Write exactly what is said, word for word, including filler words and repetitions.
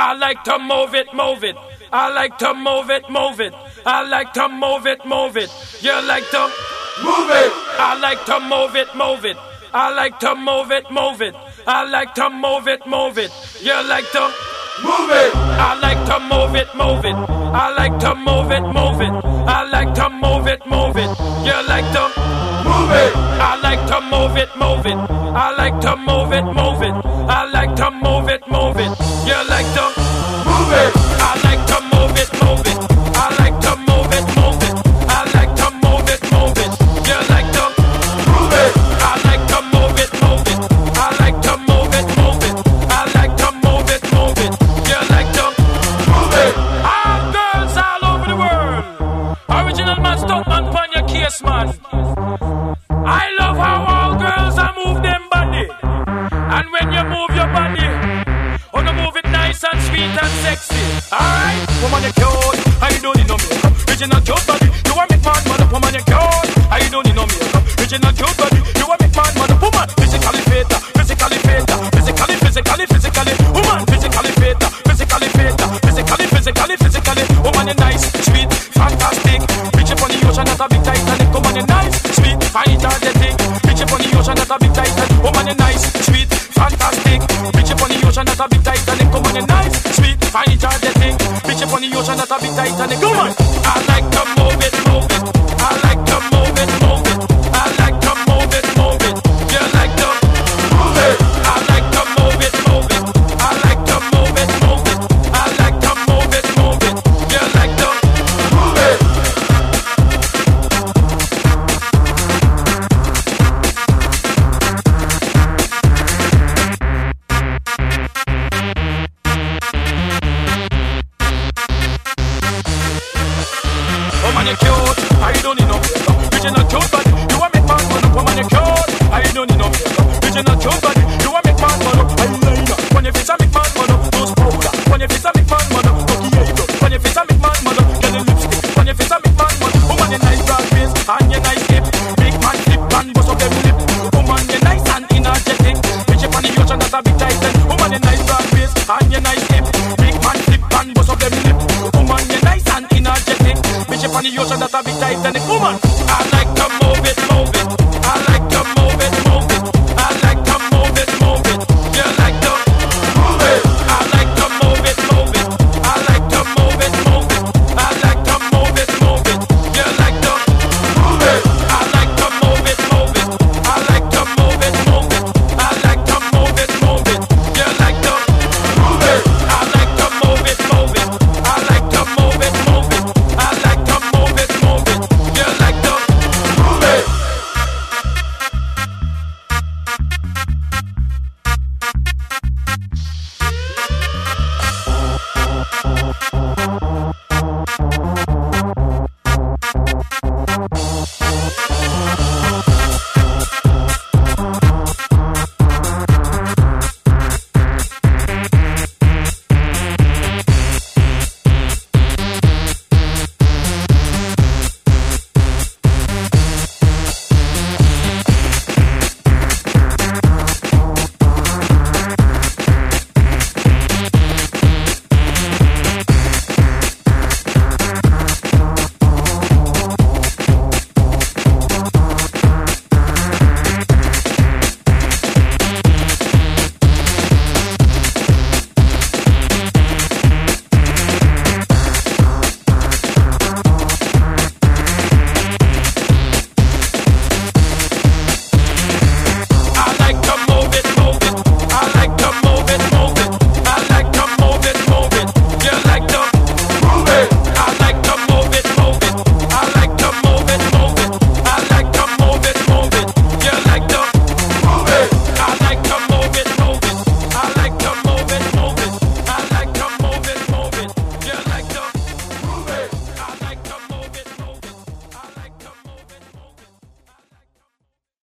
I like to move it, move it. I like to move it, move it. I like to move it, move it. You like to move it. I like to move it, move it. I like to move it, move it. I like to move it, move it. You like to move it. I like to move it, move it. I like to move it, move it. I like to move it, move it. You like to move it. I like to move it, move it. I like to move it, move it. I like to move it, move it. You like to move it. I like to move it, move it. I like to move it, move it. I like to move it, move it. You like to move it. I like to move it, move it. I like to move it, move it. I like to move it, move it. You like to move it. All girls all over the world. Original man, stuck man, pon your case, man. I love how all girls are move them body. And when you move your body, oh, you move it nice and sweet and sexy. Alright? Woman, you cute. I don't need no makeup. Original cute body. You want make man, man up. Woman, you cute. I don't need no makeup. Original cute body. You want make man, man up. Woman, physically fit. Physically fit. Physically, physically, physically. Woman, physically fit. Physically fit. Physically, physically, physically. Woman, you nice, sweet, fantastic. Bitch up on the ocean, not a big Titanic. Woman, you nice, sweet, fine, energetic. Bitch up on the ocean, not a big Titanic. Woman, you nice, sweet, fantastic. Bitch up on the ocean, not a big Titanic. Woman, you nice, sweet, fine, energetic. Bitch up on the ocean, not a big Titanic. Come on. I like to move it, move it. I like to move it, move it. I like to move it, move it. You like to move it. I like to move it, move it. I like to move it, move it. I like to move it, move it. You like to move it. Woman, you cute. I don't need no makeup. Original cute body. You want make man man up. Woman, you cute. I don't need no makeup. Original cute body. You want make man man up. Eyeliner. When you face a make man man up. Nose powder. When you face a make man man up. Cocky eyebrow. When you face a make man man up. Get a lipstick. When you face a make man man up. Woman, you nice broad face and you nice hip. Big man flip and bust up them lip. Woman, you nice and energetic. Bitch up on the ocean, that's a big titan. Woman, you nice broad face and you nice hip. Big man flip and bust up them lip. Woman, you nice and energetic. Bitch up on the ocean, that's a big Titanic. Woman.